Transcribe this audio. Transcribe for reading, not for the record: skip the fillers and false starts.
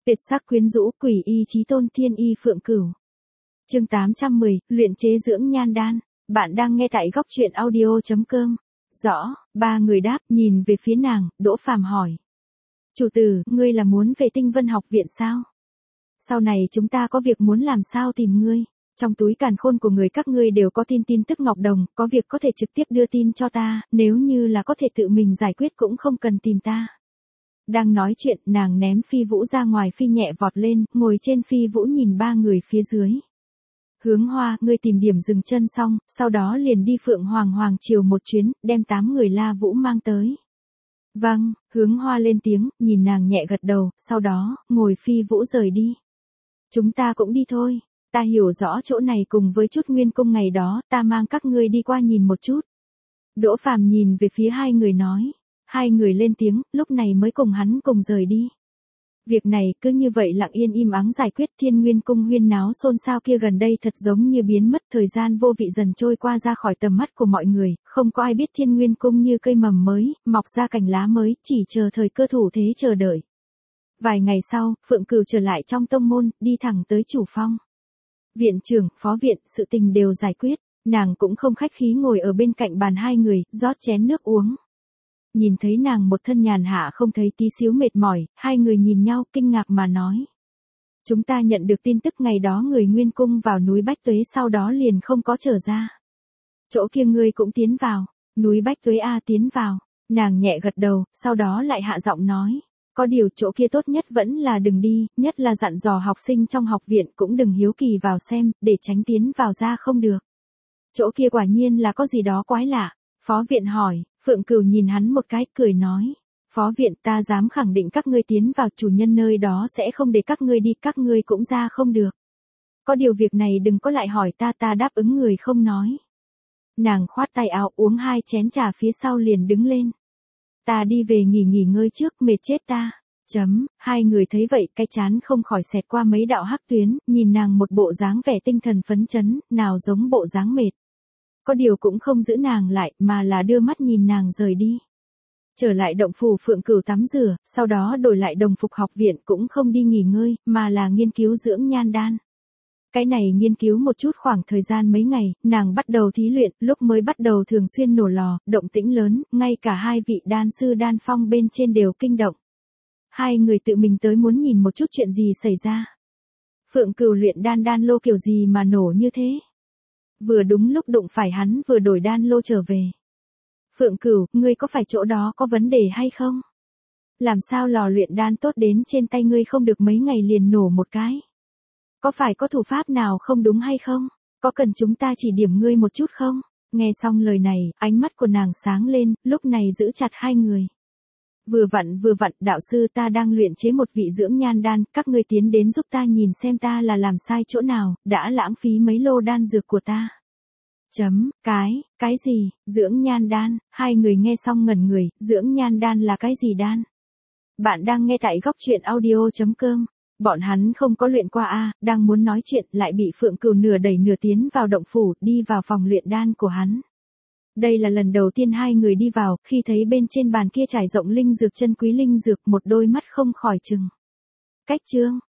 Tuyệt sắc quyến rũ, quỷ y chí tôn, thiên y Phượng Cửu. Chương 810, luyện chế dưỡng nhan đan. Bạn đang nghe tại góc truyện audio.com. Rõ, ba người đáp, nhìn về phía nàng, Đỗ Phàm hỏi. Chủ tử, ngươi là muốn về Tinh Vân học viện sao? Sau này chúng ta có việc muốn làm sao tìm ngươi? Trong túi càn khôn của người các ngươi đều có tin tức Ngọc Đồng, có việc có thể trực tiếp đưa tin cho ta, nếu như là có thể tự mình giải quyết cũng không cần tìm ta. Đang nói chuyện, nàng ném Phi Vũ ra ngoài, phi nhẹ vọt lên, ngồi trên Phi Vũ nhìn ba người phía dưới. Hướng Hoa, ngươi tìm điểm dừng chân xong, sau đó liền đi Phượng Hoàng triều một chuyến, đem 8 người La Vũ mang tới. Vâng, Hướng Hoa lên tiếng, nhìn nàng nhẹ gật đầu, sau đó, ngồi Phi Vũ rời đi. Chúng ta cũng đi thôi, ta hiểu rõ chỗ này cùng với chút Nguyên Cung ngày đó, ta mang các ngươi đi qua nhìn một chút. Đỗ Phàm nhìn về phía hai người nói. Hai người lên tiếng, lúc này mới cùng hắn cùng rời đi. Việc này cứ như vậy lặng yên im ắng giải quyết. Thiên Nguyên Cung huyên náo xôn xao kia gần đây thật giống như biến mất, thời gian vô vị dần trôi qua ra khỏi tầm mắt của mọi người, không có ai biết Thiên Nguyên Cung như cây mầm mới, mọc ra cành lá mới, chỉ chờ thời cơ thủ thế chờ đợi. Vài ngày sau, Phượng Cửu trở lại trong tông môn, đi thẳng tới chủ phong. Viện trưởng, phó viện, sự tình đều giải quyết, nàng cũng không khách khí ngồi ở bên cạnh bàn hai người, rót chén nước uống. Nhìn thấy nàng một thân nhàn hạ không thấy tí xíu mệt mỏi, hai người nhìn nhau kinh ngạc mà nói. Chúng ta nhận được tin tức ngày đó người Nguyên Cung vào núi Bách Tuế, sau đó liền không có trở ra. Chỗ kia ngươi cũng tiến vào, núi Bách Tuế tiến vào, nàng nhẹ gật đầu, sau đó lại hạ giọng nói. Có điều chỗ kia tốt nhất vẫn là đừng đi, nhất là dặn dò học sinh trong học viện cũng đừng hiếu kỳ vào xem, để tránh tiến vào ra không được. Chỗ kia quả nhiên là có gì đó quái lạ. Phó viện hỏi, Phượng Cửu nhìn hắn một cái, cười nói. Phó viện, ta dám khẳng định các ngươi tiến vào, chủ nhân nơi đó sẽ không để các ngươi đi, các ngươi cũng ra không được. Có điều việc này đừng có lại hỏi ta, ta đáp ứng người không nói. Nàng khoát tay áo, uống 2 chén trà phía sau liền đứng lên. Ta đi về nghỉ ngơi trước, mệt chết ta. Hai người thấy vậy, cái chán không khỏi xẹt qua mấy đạo hắc tuyến, nhìn nàng một bộ dáng vẻ tinh thần phấn chấn, nào giống bộ dáng mệt. Có điều cũng không giữ nàng lại, mà là đưa mắt nhìn nàng rời đi. Trở lại động phủ, Phượng Cửu tắm rửa, sau đó đổi lại đồng phục học viện, cũng không đi nghỉ ngơi, mà là nghiên cứu dưỡng nhan đan. Cái này nghiên cứu một chút khoảng thời gian mấy ngày, nàng bắt đầu thí luyện, lúc mới bắt đầu thường xuyên nổ lò, động tĩnh lớn, ngay cả hai vị đan sư đan phong bên trên đều kinh động. Hai người tự mình tới muốn nhìn một chút chuyện gì xảy ra. Phượng Cửu luyện đan lô kiểu gì mà nổ như thế? Vừa đúng lúc đụng phải hắn vừa đổi đan lô trở về. Phượng Cửu, ngươi có phải chỗ đó có vấn đề hay không? Làm sao lò luyện đan tốt đến trên tay ngươi không được mấy ngày liền nổ một cái? Có phải có thủ pháp nào không đúng hay không? Có cần chúng ta chỉ điểm ngươi một chút không? Nghe xong lời này, ánh mắt của nàng sáng lên, lúc này giữ chặt hai người. Vừa vặn, đạo sư, ta đang luyện chế một vị dưỡng nhan đan, các ngươi tiến đến giúp ta nhìn xem ta là làm sai chỗ nào, đã lãng phí mấy lô đan dược của ta. Cái gì, dưỡng nhan đan? Hai người nghe xong ngẩn người, dưỡng nhan đan là cái gì đan? Bạn đang nghe tại góc truyện audio.com. Bọn hắn không có luyện qua đang muốn nói chuyện, lại bị Phượng Cửu nửa đẩy nửa tiến vào động phủ, đi vào phòng luyện đan của hắn. Đây là lần đầu tiên hai người đi vào, khi thấy bên trên bàn kia trải rộng linh dược, chân quý linh dược, một đôi mắt không khỏi trừng. Cách chương,